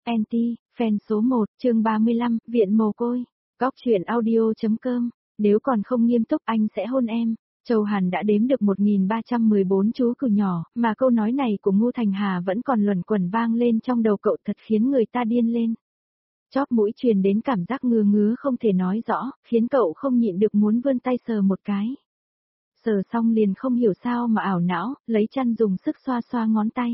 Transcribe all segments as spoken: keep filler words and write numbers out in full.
Anti, fan số một, chương ba mươi lăm, Viện Mồ Côi. Góc truyện audio.com. Nếu còn không nghiêm túc anh sẽ hôn em. Châu Hàn đã đếm được một nghìn ba trăm mười bốn chú cừu nhỏ, mà câu nói này của Ngô Thành Hà vẫn còn luẩn quẩn vang lên trong đầu cậu, thật khiến người ta điên lên. Chóp mũi truyền đến cảm giác ngứa ngứa không thể nói rõ, khiến cậu không nhịn được muốn vươn tay sờ một cái. Sờ xong liền không hiểu sao mà ảo não, lấy chăn dùng sức xoa xoa ngón tay.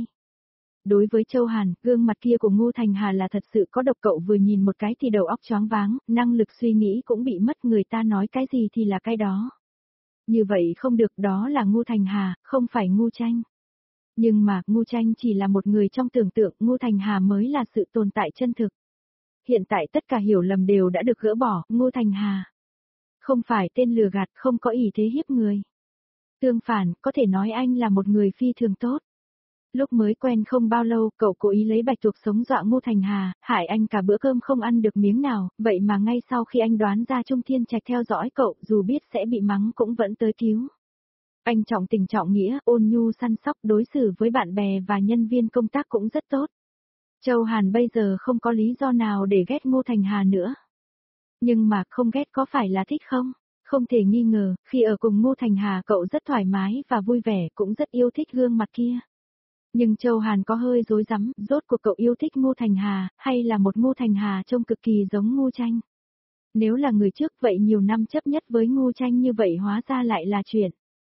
Đối với Châu Hàn, gương mặt kia của Ngô Thành Hà là thật sự có độc, cậu vừa nhìn một cái thì đầu óc choáng váng, năng lực suy nghĩ cũng bị mất, người ta nói cái gì thì là cái đó. Như vậy không được, đó là Ngô Thành Hà, không phải Ngô Tranh. Nhưng mà, Ngô Tranh chỉ là một người trong tưởng tượng, Ngô Thành Hà mới là sự tồn tại chân thực. Hiện tại tất cả hiểu lầm đều đã được gỡ bỏ, Ngô Thành Hà không phải tên lừa gạt, không có ý thế hiếp người. Tương phản, có thể nói anh là một người phi thường tốt. Lúc mới quen không bao lâu, cậu cố ý lấy bạch tuộc sống dọa Ngô Thành Hà, hại anh cả bữa cơm không ăn được miếng nào, vậy mà ngay sau khi anh đoán ra Trung Thiên Trạch theo dõi cậu, dù biết sẽ bị mắng cũng vẫn tới cứu. Anh trọng tình trọng nghĩa, ôn nhu săn sóc, đối xử với bạn bè và nhân viên công tác cũng rất tốt. Châu Hàn bây giờ không có lý do nào để ghét Ngô Thành Hà nữa. Nhưng mà không ghét có phải là thích không? Không thể nghi ngờ, khi ở cùng Ngô Thành Hà cậu rất thoải mái và vui vẻ, cũng rất yêu thích gương mặt kia. Nhưng Châu Hàn có hơi rối rắm, rốt cuộc cậu yêu thích Ngô Thành Hà, hay là một Ngô Thành Hà trông cực kỳ giống Ngô Tranh? Nếu là người trước vậy nhiều năm chấp nhất với Ngô Tranh như vậy hóa ra lại là chuyện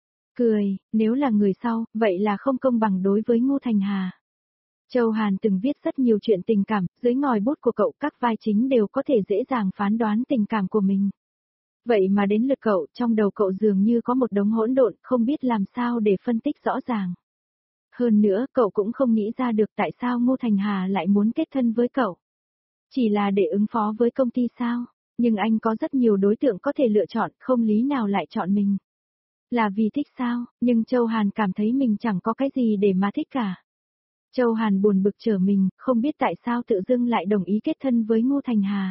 cười, nếu là người sau, vậy là không công bằng đối với Ngô Thành Hà. Châu Hàn từng viết rất nhiều chuyện tình cảm, dưới ngòi bút của cậu các vai chính đều có thể dễ dàng phán đoán tình cảm của mình. Vậy mà đến lượt cậu, trong đầu cậu dường như có một đống hỗn độn, không biết làm sao để phân tích rõ ràng. Hơn nữa, cậu cũng không nghĩ ra được tại sao Ngô Thành Hà lại muốn kết thân với cậu. Chỉ là để ứng phó với công ty sao? Nhưng anh có rất nhiều đối tượng có thể lựa chọn, không lý nào lại chọn mình. Là vì thích sao? Nhưng Châu Hàn cảm thấy mình chẳng có cái gì để mà thích cả. Châu Hàn buồn bực trở mình, không biết tại sao tự dưng lại đồng ý kết thân với Ngô Thành Hà.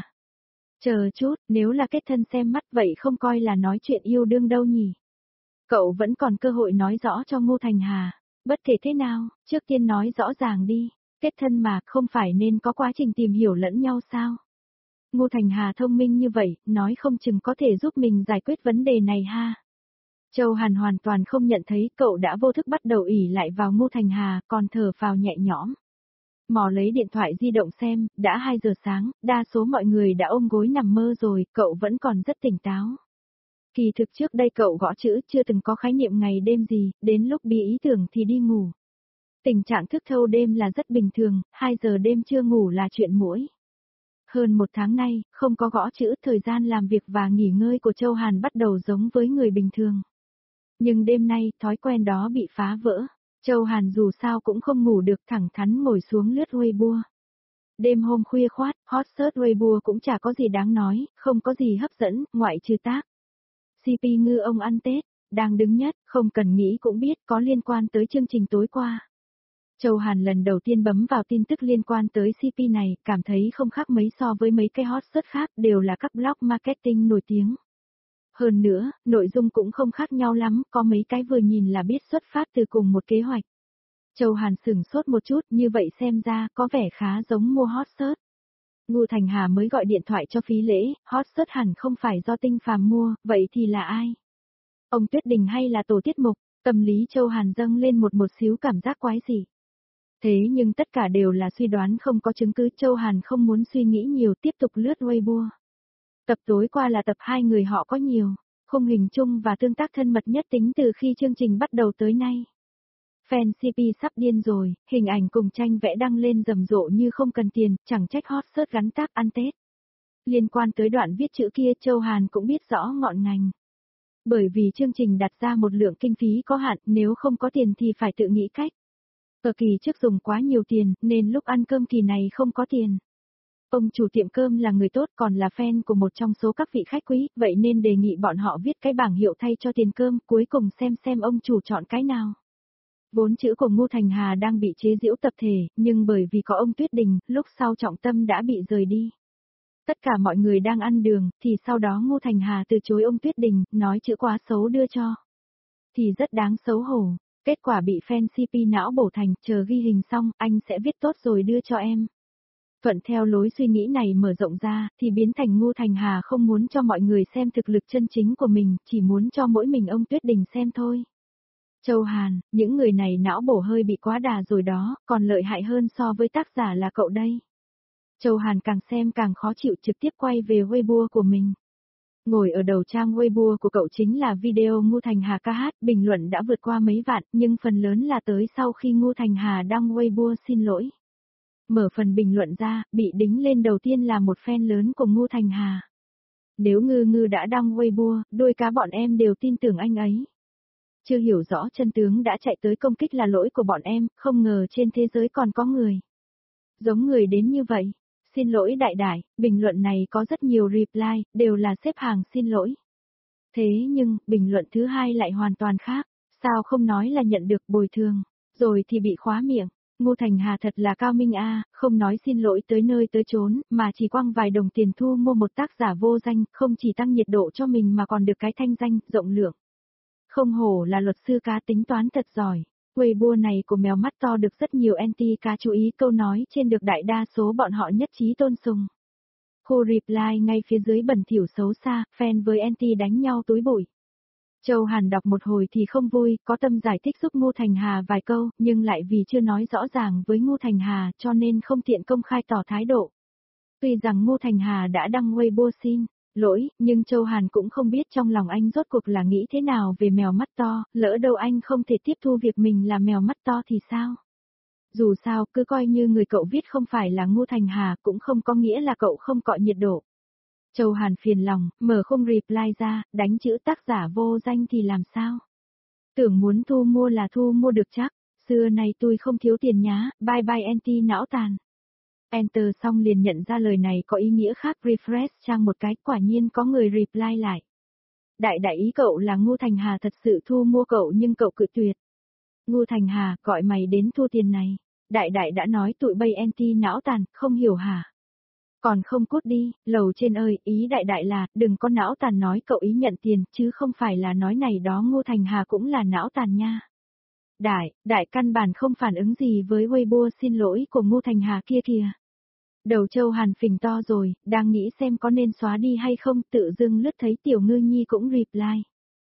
Chờ chút, nếu là kết thân xem mắt vậy không coi là nói chuyện yêu đương đâu nhỉ? Cậu vẫn còn cơ hội nói rõ cho Ngô Thành Hà. Bất kể thế nào, trước tiên nói rõ ràng đi, kết thân mà không phải nên có quá trình tìm hiểu lẫn nhau sao? Ngô Thành Hà thông minh như vậy, nói không chừng có thể giúp mình giải quyết vấn đề này ha. Châu Hàn hoàn toàn không nhận thấy cậu đã vô thức bắt đầu ỉ lại vào Ngô Thành Hà, còn thở phào nhẹ nhõm. Mò lấy điện thoại di động xem, đã hai giờ sáng, đa số mọi người đã ôm gối nằm mơ rồi, cậu vẫn còn rất tỉnh táo. Kỳ thực trước đây cậu gõ chữ chưa từng có khái niệm ngày đêm gì, đến lúc bị ý tưởng thì đi ngủ. Tình trạng thức thâu đêm là rất bình thường, hai giờ đêm chưa ngủ là chuyện muỗi. Hơn một tháng nay, không có gõ chữ, thời gian làm việc và nghỉ ngơi của Châu Hàn bắt đầu giống với người bình thường. Nhưng đêm nay, thói quen đó bị phá vỡ. Châu Hàn dù sao cũng không ngủ được, thẳng thắn ngồi xuống lướt Weibo. Đêm hôm khuya khoát, hot search Weibo cũng chả có gì đáng nói, không có gì hấp dẫn, ngoại trừ tác. xê pê ngư ông ăn Tết, đang đứng nhất, không cần nghĩ cũng biết có liên quan tới chương trình tối qua. Châu Hàn lần đầu tiên bấm vào tin tức liên quan tới xê pê này, cảm thấy không khác mấy so với mấy cái hot search khác, đều là các blog marketing nổi tiếng. Hơn nữa, nội dung cũng không khác nhau lắm, có mấy cái vừa nhìn là biết xuất phát từ cùng một kế hoạch. Châu Hàn sửng sốt một chút, như vậy xem ra có vẻ khá giống mua hot search. Ngô Thành Hà mới gọi điện thoại cho Phí Lễ, hot search hẳn không phải do Tinh Phàm mua, vậy thì là ai? Ông Tuyết Đình hay là tổ tiết mục? Tâm lý Châu Hàn dâng lên một một xíu cảm giác quái dị. Thế nhưng tất cả đều là suy đoán không có chứng cứ, Châu Hàn không muốn suy nghĩ nhiều, tiếp tục lướt Weibo. Tập tối qua là tập hai người họ có nhiều, khung hình chung và tương tác thân mật nhất tính từ khi chương trình bắt đầu tới nay. Fan xê pê sắp điên rồi, hình ảnh cùng tranh vẽ đăng lên rầm rộ như không cần tiền, chẳng trách hot search gắn tác ăn Tết. Liên quan tới đoạn viết chữ kia, Châu Hàn cũng biết rõ ngọn ngành. Bởi vì chương trình đặt ra một lượng kinh phí có hạn, nếu không có tiền thì phải tự nghĩ cách. Ở kỳ trước dùng quá nhiều tiền, nên lúc ăn cơm kỳ này không có tiền. Ông chủ tiệm cơm là người tốt, còn là fan của một trong số các vị khách quý, vậy nên đề nghị bọn họ viết cái bảng hiệu thay cho tiền cơm, cuối cùng xem xem ông chủ chọn cái nào. Vốn chữ của Ngô Thành Hà đang bị chế giễu tập thể, nhưng bởi vì có ông Tuyết Đình, lúc sau trọng tâm đã bị rời đi. Tất cả mọi người đang ăn đường, thì sau đó Ngô Thành Hà từ chối ông Tuyết Đình, nói chữ quá xấu đưa cho. Thì rất đáng xấu hổ, kết quả bị fan xê pê não bổ thành, chờ ghi hình xong, anh sẽ viết tốt rồi đưa cho em. Thuận theo lối suy nghĩ này mở rộng ra, thì biến thành Ngô Thành Hà không muốn cho mọi người xem thực lực chân chính của mình, chỉ muốn cho mỗi mình ông Tuyết Đình xem thôi. Châu Hàn, những người này não bổ hơi bị quá đà rồi đó, còn lợi hại hơn so với tác giả là cậu đây. Châu Hàn càng xem càng khó chịu, trực tiếp quay về Weibo của mình. Ngồi ở đầu trang Weibo của cậu chính là video Ngô Thành Hà ca hát, bình luận đã vượt qua mấy vạn, nhưng phần lớn là tới sau khi Ngô Thành Hà đăng Weibo xin lỗi. Mở phần bình luận ra, bị đính lên đầu tiên là một fan lớn của Ngô Thành Hà. Nếu Ngư Ngư đã đăng Weibo, đôi cá bọn em đều tin tưởng anh ấy. Chưa hiểu rõ chân tướng đã chạy tới công kích là lỗi của bọn em, không ngờ trên thế giới còn có người giống người đến như vậy. Xin lỗi đại đại, bình luận này có rất nhiều reply, đều là xếp hàng xin lỗi. Thế nhưng, bình luận thứ hai lại hoàn toàn khác, sao không nói là nhận được bồi thường, rồi thì bị khóa miệng. Ngô Thành Hà thật là cao minh a, không nói xin lỗi tới nơi tới chốn, mà chỉ quăng vài đồng tiền thu mua một tác giả vô danh, không chỉ tăng nhiệt độ cho mình mà còn được cái thanh danh, rộng lượng. Không hổ là luật sư cá tính toán thật giỏi. Weibo này của mèo mắt to được rất nhiều anti cá chú ý, câu nói trên được đại đa số bọn họ nhất trí tôn sùng. Khu reply ngay phía dưới bẩn thỉu xấu xa, fan với anti đánh nhau túi bụi. Châu Hàn đọc một hồi thì không vui, có tâm giải thích giúp Ngô Thành Hà vài câu, nhưng lại vì chưa nói rõ ràng với Ngô Thành Hà cho nên không tiện công khai tỏ thái độ. Tuy rằng Ngô Thành Hà đã đăng Weibo xin lỗi, nhưng Châu Hàn cũng không biết trong lòng anh rốt cuộc là nghĩ thế nào về mèo mắt to, lỡ đâu anh không thể tiếp thu việc mình là mèo mắt to thì sao? Dù sao, cứ coi như người cậu viết không phải là Ngô Thành Hà cũng không có nghĩa là cậu không cọ nhiệt độ. Châu Hàn phiền lòng, mở khung reply ra, đánh chữ tác giả vô danh thì làm sao? Tưởng muốn thu mua là thu mua được chắc, xưa này tôi không thiếu tiền nhá, bye bye anti não tàn. Enter xong liền nhận ra lời này có ý nghĩa khác, refresh trang một cái, quả nhiên có người reply lại. Đại đại ý cậu là Ngô Thành Hà thật sự thu mua cậu nhưng cậu cự tuyệt. Ngô Thành Hà, gọi mày đến thu tiền này. Đại đại đã nói tụi bay anti não tàn, không hiểu hả? Còn không cút đi, lầu trên ơi, ý đại đại là, đừng có não tàn nói cậu ý nhận tiền, chứ không phải là nói này đó Ngô Thành Hà cũng là não tàn nha. Đại, đại căn bản không phản ứng gì với Weibo xin lỗi của Ngô Thành Hà kia kìa. Đầu Châu Hàn phình to rồi, đang nghĩ xem có nên xóa đi hay không, tự dưng lướt thấy Tiểu Ngư Nhi cũng reply.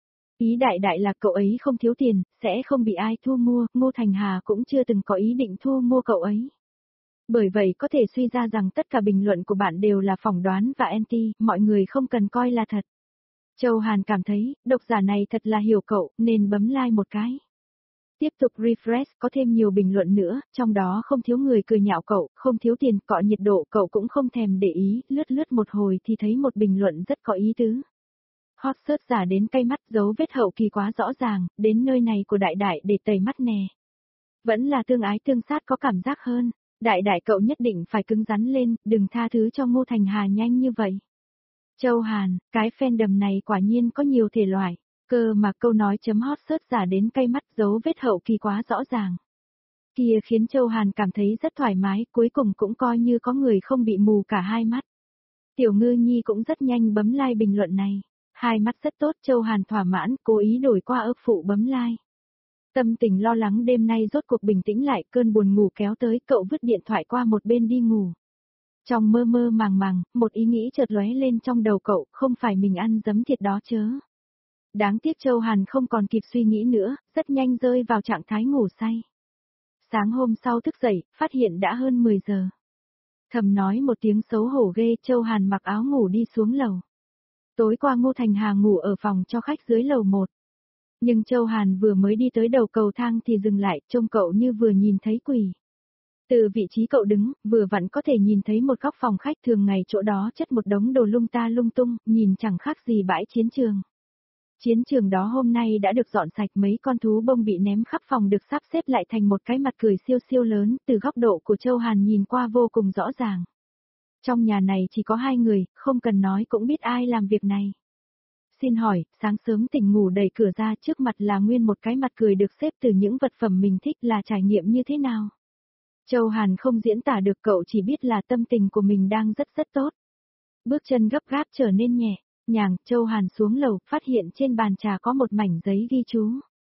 Ý đại đại là cậu ấy không thiếu tiền, sẽ không bị ai thu mua, Ngô Thành Hà cũng chưa từng có ý định thu mua cậu ấy. Bởi vậy có thể suy ra rằng tất cả bình luận của bạn đều là phỏng đoán và anti, mọi người không cần coi là thật. Châu Hàn cảm thấy, độc giả này thật là hiểu cậu, nên bấm like một cái. Tiếp tục refresh, có thêm nhiều bình luận nữa, trong đó không thiếu người cười nhạo cậu, không thiếu tiền, cọ nhiệt độ cậu cũng không thèm để ý, lướt lướt một hồi thì thấy một bình luận rất có ý tứ. Hot search giả đến cay mắt, dấu vết hậu kỳ quá rõ ràng, đến nơi này của đại đại để tẩy mắt nè. Vẫn là tương ái tương sát có cảm giác hơn, đại đại cậu nhất định phải cứng rắn lên, đừng tha thứ cho Ngô Thành Hà nhanh như vậy. Châu Hàn, cái fandom này quả nhiên có nhiều thể loại. Cơ mà câu nói chấm hot search giả đến cay mắt, dấu vết hậu kỳ quá rõ ràng. Kia khiến Châu Hàn cảm thấy rất thoải mái, cuối cùng cũng coi như có người không bị mù cả hai mắt. Tiểu Ngư Nhi cũng rất nhanh bấm like bình luận này. Hai mắt rất tốt, Châu Hàn thỏa mãn, cố ý đổi qua ức phụ bấm like. Tâm tình lo lắng đêm nay rốt cuộc bình tĩnh lại, cơn buồn ngủ kéo tới, cậu vứt điện thoại qua một bên đi ngủ. Trong mơ mơ màng màng, một ý nghĩ chợt lóe lên trong đầu cậu, không phải mình ăn giấm thiệt đó chớ. Đáng tiếc Châu Hàn không còn kịp suy nghĩ nữa, rất nhanh rơi vào trạng thái ngủ say. Sáng hôm sau thức dậy, phát hiện đã hơn mười giờ. Thầm nói một tiếng xấu hổ ghê, Châu Hàn mặc áo ngủ đi xuống lầu. Tối qua Ngô Thành Hà ngủ ở phòng cho khách dưới lầu một. Nhưng Châu Hàn vừa mới đi tới đầu cầu thang thì dừng lại, trông cậu như vừa nhìn thấy quỷ. Từ vị trí cậu đứng, vừa vặn có thể nhìn thấy một góc phòng khách, thường ngày chỗ đó chất một đống đồ lung ta lung tung, nhìn chẳng khác gì bãi chiến trường. Chiến trường đó hôm nay đã được dọn sạch, mấy con thú bông bị ném khắp phòng được sắp xếp lại thành một cái mặt cười siêu siêu lớn, từ góc độ của Châu Hàn nhìn qua vô cùng rõ ràng. Trong nhà này chỉ có hai người, không cần nói cũng biết ai làm việc này. Xin hỏi, sáng sớm tỉnh ngủ đẩy cửa ra, trước mặt là nguyên một cái mặt cười được xếp từ những vật phẩm mình thích, là trải nghiệm như thế nào? Châu Hàn không diễn tả được, cậu chỉ biết là tâm tình của mình đang rất rất tốt. Bước chân gấp gáp trở nên nhẹ nhàng, Châu Hàn xuống lầu, phát hiện trên bàn trà có một mảnh giấy ghi chú.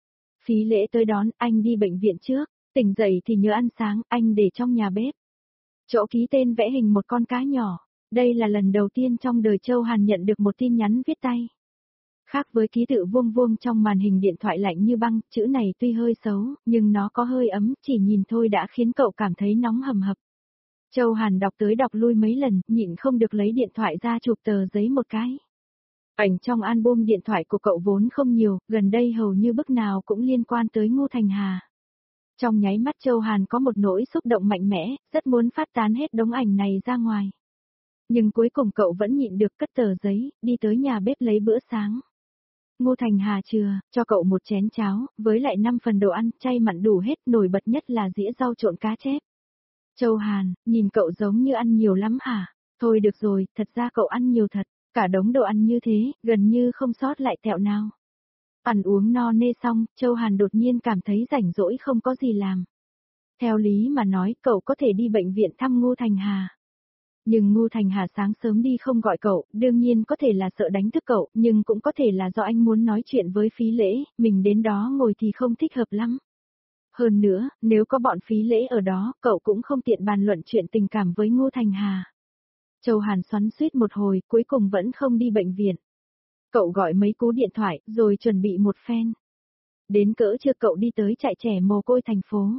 Phí lễ tới đón, anh đi bệnh viện trước, tỉnh dậy thì nhớ ăn sáng, anh để trong nhà bếp. Chỗ ký tên vẽ hình một con cá nhỏ. Đây là lần đầu tiên trong đời Châu Hàn nhận được một tin nhắn viết tay. Khác với ký tự vuông vuông trong màn hình điện thoại lạnh như băng, chữ này tuy hơi xấu, nhưng nó có hơi ấm, chỉ nhìn thôi đã khiến cậu cảm thấy nóng hầm hập. Châu Hàn đọc tới đọc lui mấy lần, nhịn không được lấy điện thoại ra chụp tờ giấy một cái. Ảnh trong album điện thoại của cậu vốn không nhiều, gần đây hầu như bức nào cũng liên quan tới Ngô Thành Hà. Trong nháy mắt Châu Hàn có một nỗi xúc động mạnh mẽ, rất muốn phát tán hết đống ảnh này ra ngoài. Nhưng cuối cùng cậu vẫn nhịn được cất tờ giấy, đi tới nhà bếp lấy bữa sáng. Ngô Thành Hà chừa, cho cậu một chén cháo, với lại năm phần đồ ăn, chay mặn đủ hết, nổi bật nhất là dĩa rau trộn cá chép. Châu Hàn, nhìn cậu giống như ăn nhiều lắm hả? Thôi được rồi, thật ra cậu ăn nhiều thật, cả đống đồ ăn như thế, gần như không sót lại tẹo nào. Ăn uống no nê xong, Châu Hàn đột nhiên cảm thấy rảnh rỗi không có gì làm. Theo lý mà nói, cậu có thể đi bệnh viện thăm Ngô Thành Hà. Nhưng Ngô Thành Hà sáng sớm đi không gọi cậu, đương nhiên có thể là sợ đánh thức cậu, nhưng cũng có thể là do anh muốn nói chuyện với Phí Lễ, mình đến đó ngồi thì không thích hợp lắm. Hơn nữa, nếu có bọn Phí Lễ ở đó, cậu cũng không tiện bàn luận chuyện tình cảm với Ngô Thành Hà. Châu Hàn xoắn xuýt một hồi, cuối cùng vẫn không đi bệnh viện. Cậu gọi mấy cú điện thoại, rồi chuẩn bị một phen. Đến cỡ trưa cậu đi tới trại trẻ mồ côi thành phố.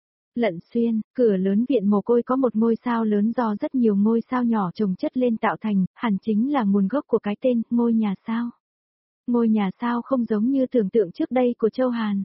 Lận Xuyên, cửa lớn viện mồ côi có một ngôi sao lớn do rất nhiều ngôi sao nhỏ chồng chất lên tạo thành, hẳn chính là nguồn gốc của cái tên, ngôi nhà sao. Ngôi nhà sao không giống như tưởng tượng trước đây của Châu Hàn.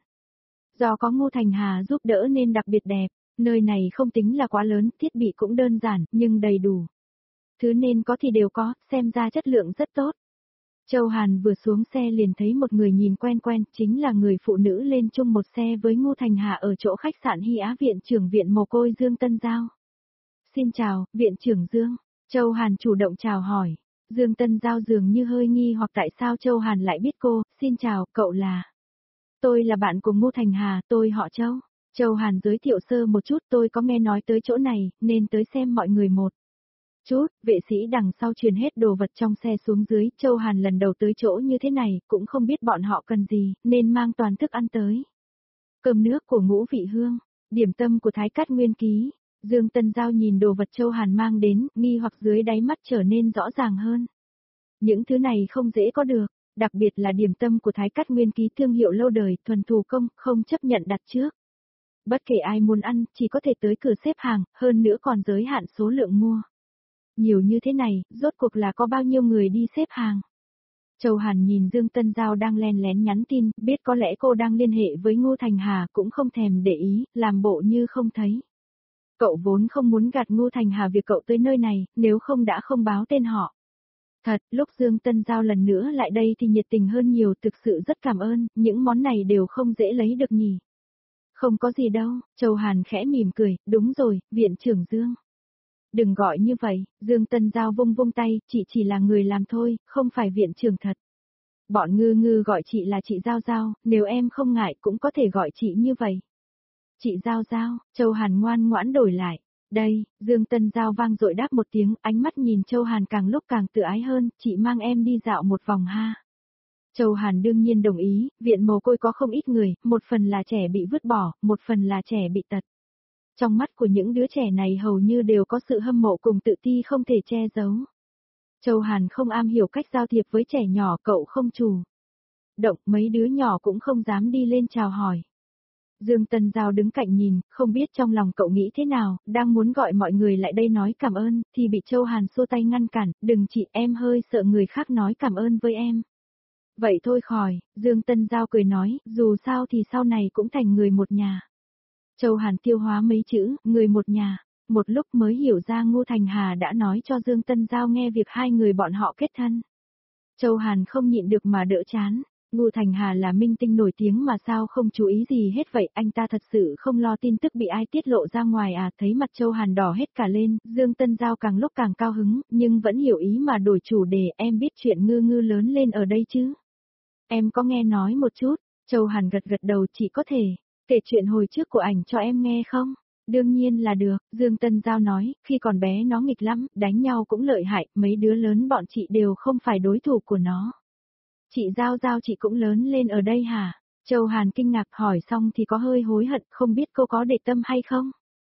Do có Ngô Thành Hà giúp đỡ nên đặc biệt đẹp, nơi này không tính là quá lớn, thiết bị cũng đơn giản, nhưng đầy đủ. Thứ nên có thì đều có, xem ra chất lượng rất tốt. Châu Hàn vừa xuống xe liền thấy một người nhìn quen quen, chính là người phụ nữ lên chung một xe với Ngô Thành Hà ở chỗ khách sạn Hy Á viện trưởng viện mồ côi Dương Tân Giao. Xin chào, viện trưởng Dương. Châu Hàn chủ động chào hỏi. Dương Tân Giao dường như hơi nghi hoặc tại sao Châu Hàn lại biết cô, xin chào, cậu là. Tôi là bạn của Ngô Thành Hà, tôi họ Châu. Châu Hàn giới thiệu sơ một chút, tôi có nghe nói tới chỗ này, nên tới xem mọi người một chút, vệ sĩ đằng sau truyền hết đồ vật trong xe xuống dưới, Châu Hàn lần đầu tới chỗ như thế này, cũng không biết bọn họ cần gì, nên mang toàn thức ăn tới. Cơm nước của Ngũ Vị Hương, điểm tâm của Thái Cát Nguyên Ký, Dương Tân Giao nhìn đồ vật Châu Hàn mang đến, nghi hoặc dưới đáy mắt trở nên rõ ràng hơn. Những thứ này không dễ có được, đặc biệt là điểm tâm của Thái Cát Nguyên Ký thương hiệu lâu đời, thuần thủ công, không chấp nhận đặt trước. Bất kể ai muốn ăn, chỉ có thể tới cửa xếp hàng, hơn nữa còn giới hạn số lượng mua. Nhiều như thế này, rốt cuộc là có bao nhiêu người đi xếp hàng. Châu Hàn nhìn Dương Tân Giao đang len lén nhắn tin, biết có lẽ cô đang liên hệ với Ngô Thành Hà, cũng không thèm để ý, làm bộ như không thấy. Cậu vốn không muốn gạt Ngô Thành Hà việc cậu tới nơi này, nếu không đã không báo tên họ. Thật, lúc Dương Tân Giao lần nữa lại đây thì nhiệt tình hơn nhiều, thực sự rất cảm ơn, những món này đều không dễ lấy được nhỉ. Không có gì đâu, Châu Hàn khẽ mỉm cười, đúng rồi, viện trưởng Dương. Đừng gọi như vậy, Dương Tân Giao vung vung tay, chị chỉ là người làm thôi, không phải viện trưởng thật. Bọn ngư ngư gọi chị là chị Giao Giao, nếu em không ngại cũng có thể gọi chị như vậy. Chị Giao Giao, Châu Hàn ngoan ngoãn đổi lại. Đây, Dương Tân Giao vang dội đáp một tiếng, ánh mắt nhìn Châu Hàn càng lúc càng tự ái hơn, chị mang em đi dạo một vòng ha. Châu Hàn đương nhiên đồng ý, viện mồ côi có không ít người, một phần là trẻ bị vứt bỏ, một phần là trẻ bị tật. Trong mắt của những đứa trẻ này hầu như đều có sự hâm mộ cùng tự ti không thể che giấu. Châu Hàn không am hiểu cách giao thiệp với trẻ nhỏ, cậu không chủ động, mấy đứa nhỏ cũng không dám đi lên chào hỏi. Dương Tân Giao đứng cạnh nhìn, không biết trong lòng cậu nghĩ thế nào, đang muốn gọi mọi người lại đây nói cảm ơn, thì bị Châu Hàn xua tay ngăn cản, đừng chị, em hơi sợ người khác nói cảm ơn với em. Vậy thôi khỏi, Dương Tân Giao cười nói, dù sao thì sau này cũng thành người một nhà. Châu Hàn tiêu hóa mấy chữ, người một nhà, một lúc mới hiểu ra Ngô Thành Hà đã nói cho Dương Tân Giao nghe việc hai người bọn họ kết thân. Châu Hàn không nhịn được mà đỡ chán, Ngô Thành Hà là minh tinh nổi tiếng mà sao không chú ý gì hết vậy, anh ta thật sự không lo tin tức bị ai tiết lộ ra ngoài à, thấy mặt Châu Hàn đỏ hết cả lên, Dương Tân Giao càng lúc càng cao hứng, nhưng vẫn hiểu ý mà đổi chủ đề, em biết chuyện ngư ngư lớn lên ở đây chứ? Em có nghe nói một chút, Châu Hàn gật gật đầu, chỉ có thể. Kể chuyện hồi trước của ảnh cho em nghe không? Đương nhiên là được, Dương Tân Giao nói, khi còn bé nó nghịch lắm, đánh nhau cũng lợi hại, mấy đứa lớn bọn chị đều không phải đối thủ của nó. Chị Giao Giao chị cũng lớn lên ở đây hả? Châu Hàn kinh ngạc hỏi xong thì có hơi hối hận, không biết cô có để tâm hay không?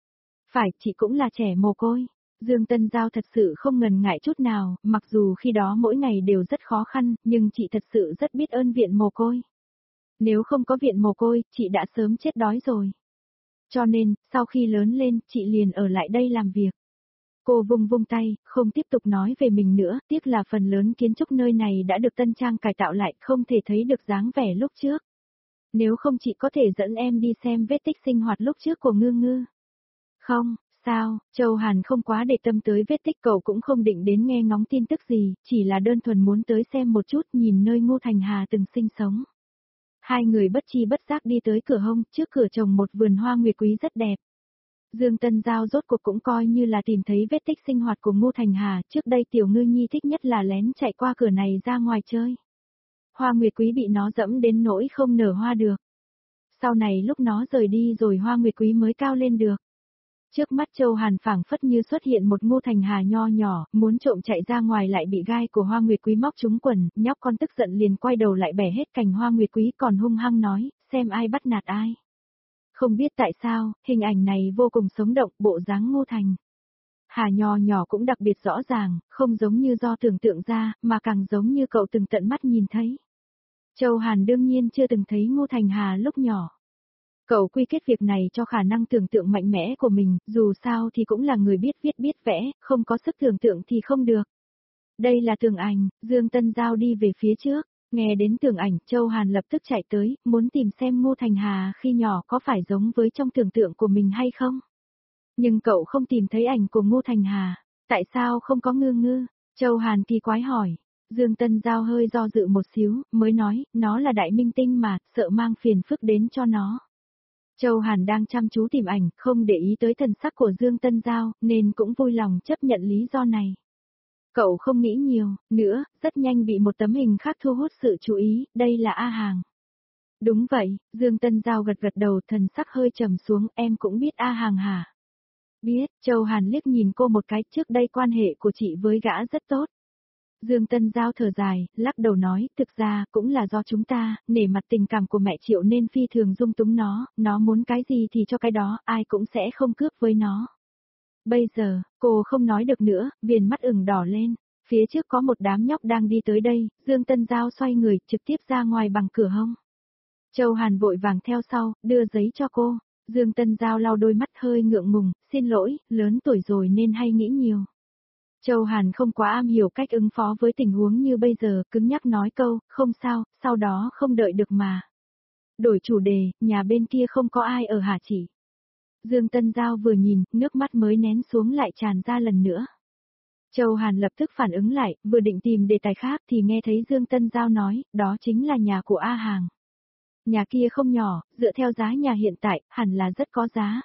Phải, chị cũng là trẻ mồ côi. Dương Tân Giao thật sự không ngần ngại chút nào, mặc dù khi đó mỗi ngày đều rất khó khăn, nhưng chị thật sự rất biết ơn viện mồ côi. Nếu không có viện mồ côi, chị đã sớm chết đói rồi. Cho nên, sau khi lớn lên, chị liền ở lại đây làm việc. Cô vung vung tay, không tiếp tục nói về mình nữa, tiếc là phần lớn kiến trúc nơi này đã được tân trang cải tạo lại, không thể thấy được dáng vẻ lúc trước. Nếu không chị có thể dẫn em đi xem vết tích sinh hoạt lúc trước của Ngư Ngư. Không, sao, Châu Hàn không quá để tâm tới vết tích, cậu cũng không định đến nghe ngóng tin tức gì, chỉ là đơn thuần muốn tới xem một chút, nhìn nơi Ngô Thành Hà từng sinh sống. Hai người bất chi bất giác đi tới cửa hông, trước cửa trồng một vườn hoa nguyệt quý rất đẹp. Dương Tân Giao rốt cuộc cũng coi như là tìm thấy vết tích sinh hoạt của Ngô Thành Hà, trước đây Tiểu Ngư Nhi thích nhất là lén chạy qua cửa này ra ngoài chơi. Hoa nguyệt quý bị nó dẫm đến nỗi không nở hoa được. Sau này lúc nó rời đi rồi hoa nguyệt quý mới cao lên được. Trước mắt Châu Hàn phảng phất như xuất hiện một Ngô Thành Hà nho nhỏ, muốn trộm chạy ra ngoài lại bị gai của hoa nguyệt quý móc trúng quần, nhóc con tức giận liền quay đầu lại bẻ hết cành hoa nguyệt quý còn hung hăng nói, xem ai bắt nạt ai. Không biết tại sao, hình ảnh này vô cùng sống động, bộ dáng Ngô Thành Hà nho nhỏ cũng đặc biệt rõ ràng, không giống như do tưởng tượng ra, mà càng giống như cậu từng tận mắt nhìn thấy. Châu Hàn đương nhiên chưa từng thấy Ngô Thành Hà lúc nhỏ. Cậu quy kết việc này cho khả năng tưởng tượng mạnh mẽ của mình, dù sao thì cũng là người biết viết biết vẽ, không có sức tưởng tượng thì không được. Đây là tường ảnh, Dương Tân Giao đi về phía trước, nghe đến tường ảnh, Châu Hàn lập tức chạy tới, muốn tìm xem Ngô Thành Hà khi nhỏ có phải giống với trong tưởng tượng của mình hay không. Nhưng cậu không tìm thấy ảnh của Ngô Thành Hà, tại sao không có Ngư Ngư? Châu Hàn kỳ quái hỏi. Dương Tân Giao hơi do dự một xíu, mới nói, nó là đại minh tinh mà, sợ mang phiền phức đến cho nó. Châu Hàn đang chăm chú tìm ảnh, không để ý tới thần sắc của Dương Tân Giao, nên cũng vui lòng chấp nhận lý do này. Cậu không nghĩ nhiều, nữa, rất nhanh bị một tấm hình khác thu hút sự chú ý, đây là A Hàng. Đúng vậy, Dương Tân Giao gật gật đầu, thần sắc hơi trầm xuống, em cũng biết A Hàng hả? Biết, Châu Hàn liếc nhìn cô một cái, trước đây quan hệ của chị với gã rất tốt. Dương Tân Giao thở dài, lắc đầu nói, thực ra, cũng là do chúng ta, nể mặt tình cảm của mẹ Triệu nên phi thường dung túng nó, nó muốn cái gì thì cho cái đó, ai cũng sẽ không cướp với nó. Bây giờ, cô không nói được nữa, viền mắt ửng đỏ lên, phía trước có một đám nhóc đang đi tới đây, Dương Tân Giao xoay người, trực tiếp ra ngoài bằng cửa hông. Châu Hàn vội vàng theo sau, đưa giấy cho cô, Dương Tân Giao lau đôi mắt hơi ngượng ngùng, xin lỗi, lớn tuổi rồi nên hay nghĩ nhiều. Châu Hàn không quá am hiểu cách ứng phó với tình huống như bây giờ, cứng nhắc nói câu, không sao, sau đó không đợi được mà. Đổi chủ đề, nhà bên kia không có ai ở hả chị? Dương Tân Giao vừa nhìn, nước mắt mới nén xuống lại tràn ra lần nữa. Châu Hàn lập tức phản ứng lại, vừa định tìm đề tài khác thì nghe thấy Dương Tân Giao nói, đó chính là nhà của A Hàng. Nhà kia không nhỏ, dựa theo giá nhà hiện tại, hẳn là rất có giá.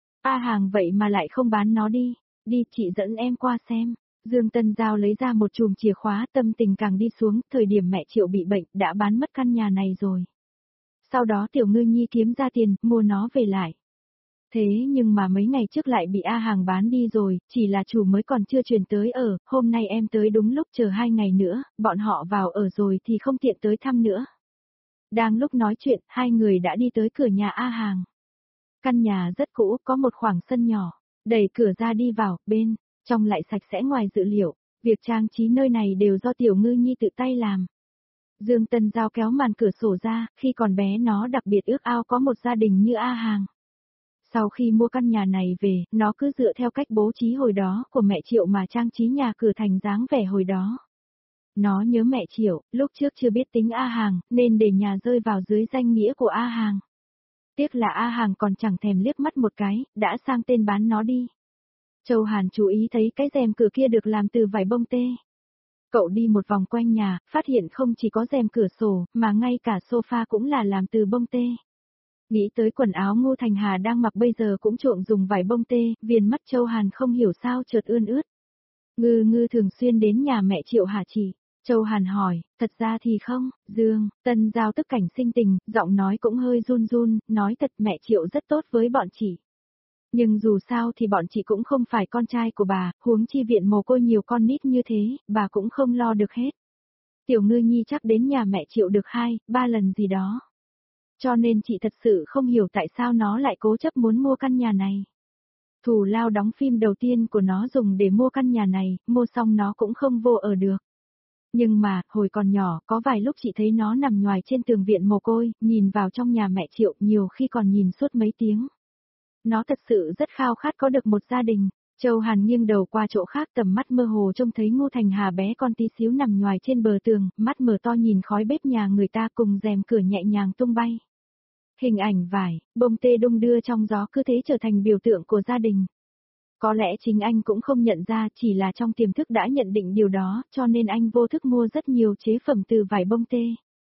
A Hàng vậy mà lại không bán nó đi, đi chị dẫn em qua xem. Dương Tân Giao lấy ra một chùm chìa khóa, tâm tình càng đi xuống, thời điểm mẹ Triệu bị bệnh, đã bán mất căn nhà này rồi. Sau đó Tiểu Ngư Nhi kiếm ra tiền, mua nó về lại. Thế nhưng mà mấy ngày trước lại bị A Hàng bán đi rồi, chỉ là chủ mới còn chưa chuyển tới ở, hôm nay em tới đúng lúc, chờ hai ngày nữa, bọn họ vào ở rồi thì không tiện tới thăm nữa. Đang lúc nói chuyện, hai người đã đi tới cửa nhà A Hàng. Căn nhà rất cũ, có một khoảng sân nhỏ, đẩy cửa ra đi vào, bên trong lại sạch sẽ ngoài dự liệu, việc trang trí nơi này đều do Tiểu Ngư Nhi tự tay làm. Dương Tân Giao kéo màn cửa sổ ra, khi còn bé nó đặc biệt ước ao có một gia đình như A Hàng. Sau khi mua căn nhà này về, nó cứ dựa theo cách bố trí hồi đó của mẹ Triệu mà trang trí nhà cửa thành dáng vẻ hồi đó. Nó nhớ mẹ Triệu, lúc trước chưa biết tính A Hàng, nên để nhà rơi vào dưới danh nghĩa của A Hàng. Tiếc là A Hàng còn chẳng thèm liếc mắt một cái, đã sang tên bán nó đi. Châu Hàn chú ý thấy cái rèm cửa kia được làm từ vải bông tê. Cậu đi một vòng quanh nhà, phát hiện không chỉ có rèm cửa sổ, mà ngay cả sofa cũng là làm từ bông tê. Nghĩ tới quần áo Ngô Thành Hà đang mặc bây giờ cũng trộn dùng vải bông tê, viền mắt Châu Hàn không hiểu sao chợt ươn ướt. Ngư Ngư thường xuyên đến nhà mẹ Triệu hả chị? Châu Hàn hỏi, thật ra thì không, Dương, Tân Giao tức cảnh sinh tình, giọng nói cũng hơi run run, nói thật mẹ Triệu rất tốt với bọn chị. Nhưng dù sao thì bọn chị cũng không phải con trai của bà, huống chi viện mồ côi nhiều con nít như thế, bà cũng không lo được hết. Tiểu Ngư Nhi chắc đến nhà mẹ Triệu được hai, ba lần gì đó. Cho nên chị thật sự không hiểu tại sao nó lại cố chấp muốn mua căn nhà này. Thù lao đóng phim đầu tiên của nó dùng để mua căn nhà này, mua xong nó cũng không vô ở được. Nhưng mà, hồi còn nhỏ, có vài lúc chị thấy nó nằm nhoài trên tường viện mồ côi, nhìn vào trong nhà mẹ Triệu, nhiều khi còn nhìn suốt mấy tiếng. Nó thật sự rất khao khát có được một gia đình. Châu Hàn nghiêng đầu qua chỗ khác, tầm mắt mơ hồ trông thấy Ngô Thành Hà bé con tí xíu nằm nhoài trên bờ tường, mắt mở to nhìn khói bếp nhà người ta cùng rèm cửa nhẹ nhàng tung bay. Hình ảnh vải, bông tê đung đưa trong gió cứ thế trở thành biểu tượng của gia đình. Có lẽ chính anh cũng không nhận ra, chỉ là trong tiềm thức đã nhận định điều đó, cho nên anh vô thức mua rất nhiều chế phẩm từ vải bông tê.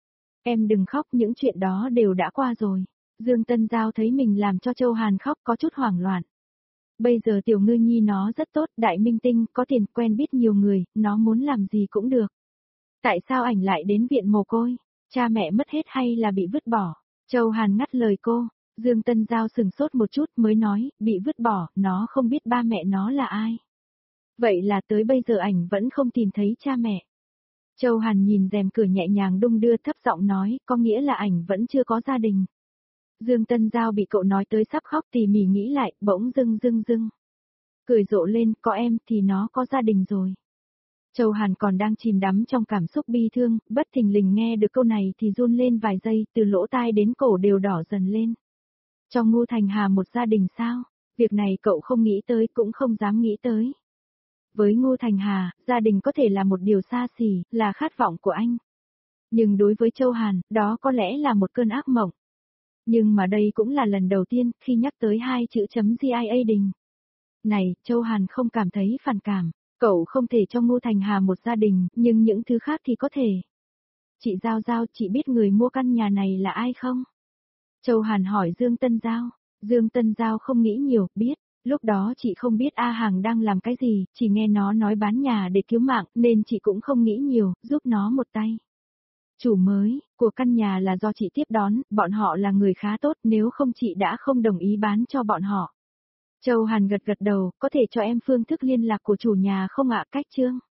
Em đừng khóc, những chuyện đó đều đã qua rồi. Dương Tân Giao thấy mình làm cho Châu Hàn khóc có chút hoảng loạn. Bây giờ tiểu ngư nhi nó rất tốt, đại minh tinh, có tiền, quen biết nhiều người, nó muốn làm gì cũng được. Tại sao ảnh lại đến viện mồ côi? Cha mẹ mất hết hay là bị vứt bỏ? Châu Hàn ngắt lời cô. Dương Tân Giao sừng sốt một chút mới nói, bị vứt bỏ, nó không biết ba mẹ nó là ai. Vậy là tới bây giờ ảnh vẫn không tìm thấy cha mẹ. Châu Hàn nhìn rèm cửa nhẹ nhàng đung đưa thấp giọng nói, có nghĩa là ảnh vẫn chưa có gia đình. Dương Tân Giao bị cậu nói tới sắp khóc tỉ mỉ nghĩ lại, bỗng dưng dưng dưng. Cười rộ lên, có em thì nó có gia đình rồi. Châu Hàn còn đang chìm đắm trong cảm xúc bi thương, bất thình lình nghe được câu này thì run lên vài giây, từ lỗ tai đến cổ đều đỏ dần lên. Trong Ngô Thành Hà một gia đình sao? Việc này cậu không nghĩ tới cũng không dám nghĩ tới. Với Ngô Thành Hà, gia đình có thể là một điều xa xỉ, là khát vọng của anh. Nhưng đối với Châu Hàn, đó có lẽ là một cơn ác mộng. Nhưng mà đây cũng là lần đầu tiên khi nhắc tới hai chữ chấm gia đình. Này, Châu Hàn không cảm thấy phản cảm. Cậu không thể cho Ngô Thành Hà một gia đình, nhưng những thứ khác thì có thể. Chị Giao Giao, chị biết người mua căn nhà này là ai không? Châu Hàn hỏi Dương Tân Giao. Dương Tân Giao không nghĩ nhiều, biết. Lúc đó chị không biết A Hàng đang làm cái gì, chỉ nghe nó nói bán nhà để cứu mạng, nên chị cũng không nghĩ nhiều, giúp nó một tay. Chủ mới của căn nhà là do chị tiếp đón, bọn họ là người khá tốt, nếu không chị đã không đồng ý bán cho bọn họ. Châu Hàn gật gật đầu, có thể cho em phương thức liên lạc của chủ nhà không ạ? Cách chương.